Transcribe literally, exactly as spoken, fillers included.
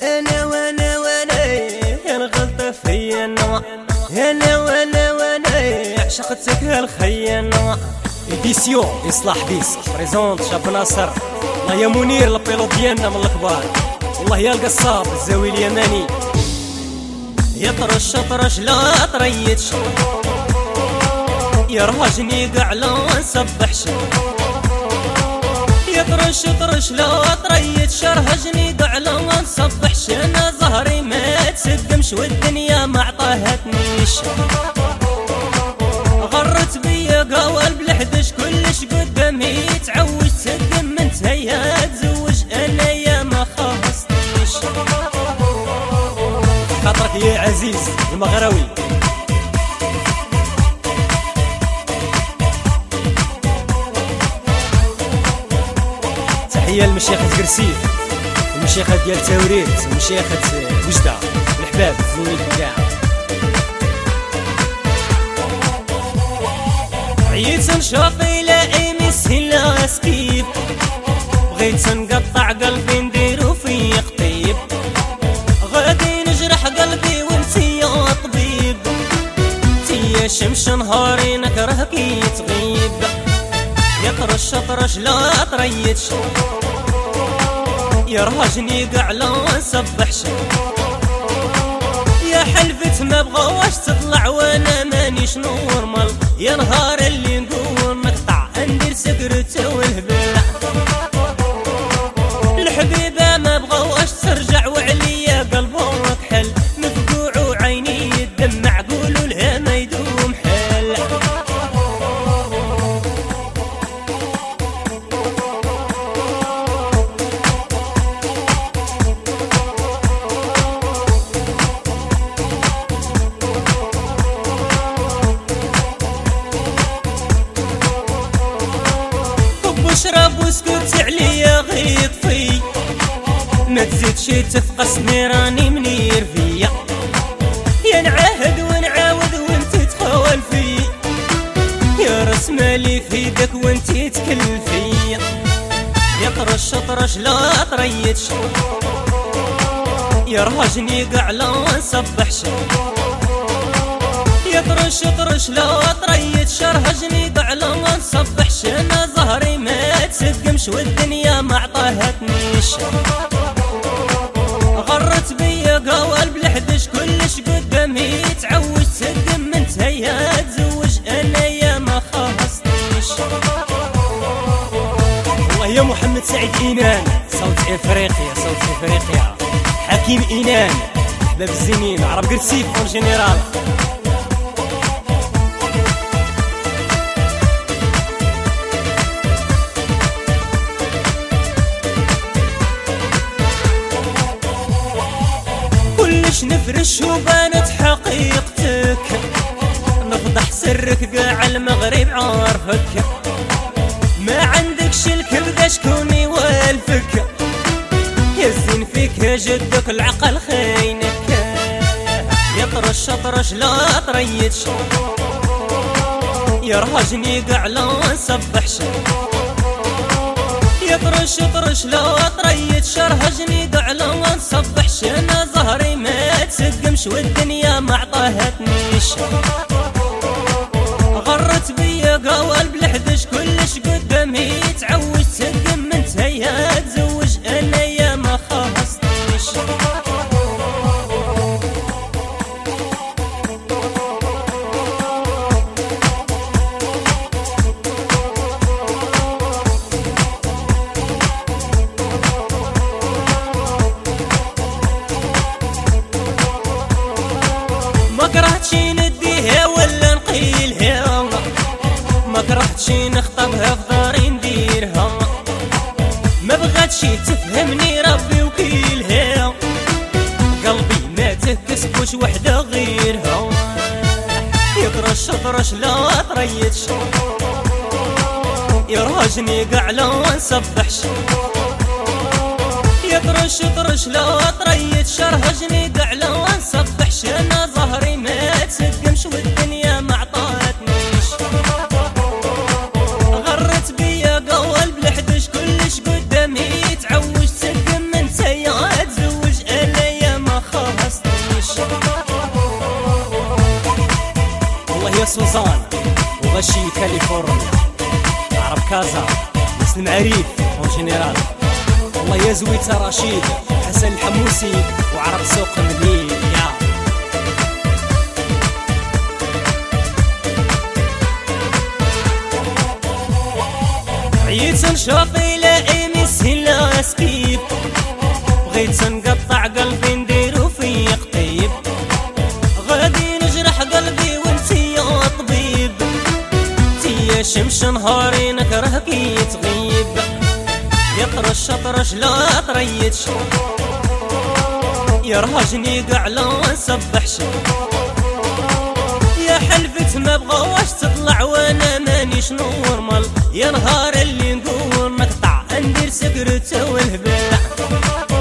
انا وانا وانا الغلطة فيا انا انا وانا وانا عشقتك هالخيانة. ايديسيون اصلاح ديسك بريزونت شاب ناصر. الله يا منير البيلوت ديالنا من الكبار. والله يا القصاب الزاوي اليماني. يا طرش طرش لا طريتش يرهجني قاع لا نسبحش. يا طرش طرش لا طريتش يرهجني قاع لا نسبحش. انا ظهري ما تسقمش والدنيا ما عطاهتنيش. غرت بيا قوال بالحدش كلش قدامي تعوج تسقم من تهيا تزوج. انا يا ما خلصتنيش خاطرك يا عزيز المغراوي. تحية لمشيخة قرسيف المشيخة ديال تاوريت ومشيخة وجدة الحباب زوين كاع. عييت نشاطي لاقي مسهلا سكيب. بغيت نقطع قلبي نديرو فيا قطيب. غادي نجرح قلبي وانتي يا طبيب. تيا شمس نهاري نكره كي تغيب. يا طرش طرش لا طريتش يرهجني قاع لا نسبحش. يا حلفت ما بغاوش تطلع وانا مانيش نورمال. يا نهار اللي نقول نقطع ندير سكرت والهبل. الحبيبه ما بغاوش ترجع وعليا قلبهم كحل. مفقوع وعيني يدمع قولوا لها ما يدوم حل. اشرب واسكت عليا غيط في. ما تزيدش تفقسني راني منير فيا. يا نعاهد ونعاود وانت تخول في. يا راس مالي في يدك وانت تكل فيا. يا طرش طرش لا طريتش يرهجني قاع لا نسبحش. يا طرش طرش لا طريتش يرهجني قاع لا نسبحش. انا ظهري ما تسقمش والدنيا ما عطاهتنيش. غرت بيا قوال بالحدش كلش قدامي تعوج تسقم من تهيا تزوج. انا يا ما خلصتنيش. والله يا محمد سعيد اينان صوت افريقيا صوت افريقيا. حكيم اينان باب الزنين عرب قرسيف اون جينيرال. كلش نفرش وبانت حقيقتك. نفضح سرك قاع المغرب عارفك. ما عندكش الكبدة شكوني والفك. يا الزين فيك يا جدك العقل خاينك. يا طرش طرش لا طريتش يرهجني قاع لا نسبحش. يا طرش طرش لا طريتش يرهجني قاع لا نسبحش. انا ظهري ما تسقمش والدنيا ما عطاهتنيش. غرت بيا قوال بالحدش كلش قدامي تعوج تسقم من تهيا تزوج. انا يا ما خلصتنيش. ما كرهتش نديها ولا نقيلها. ما كرهتش نخطبها في داري نديرها. ما بغاتش تفهمني ربي وكيلها. قلبي ما تكسبوش وحده غيرها. يطرش طرش لا طريتش يرهجني قاع لا نسبحش. يطرش طرش لا طريتش يرهجني قاع لا نسبحش. انا ظهري ما تسقمش والدنيا ما عطاتنيش. غرت بيا قوال بالحدش كلش قدامي تعوج تسقم من تهيا تزوج. انا كاليفورنيا، عرب كازا، ناس المعاريف اون جينيرال. والله يا زويته رشيد، حسن الحموسي وعرب سوق مليل يا عييت نشوفي لاقي مسهلا سكيب، بغيت نقطع قلبي نديرو في قطيب، غادي نجرح قلبي وانتي يا طبيب، تيا شمس نهاري نكره كي تغيب، يطرش طرش لا تريتش، يرهجني قاع لا نسبحش، يا حلفت ما بغاوش تطلع وانا مانيش نورمال، يا نهار اللي نقول نقطع ندير سكرته والهبال.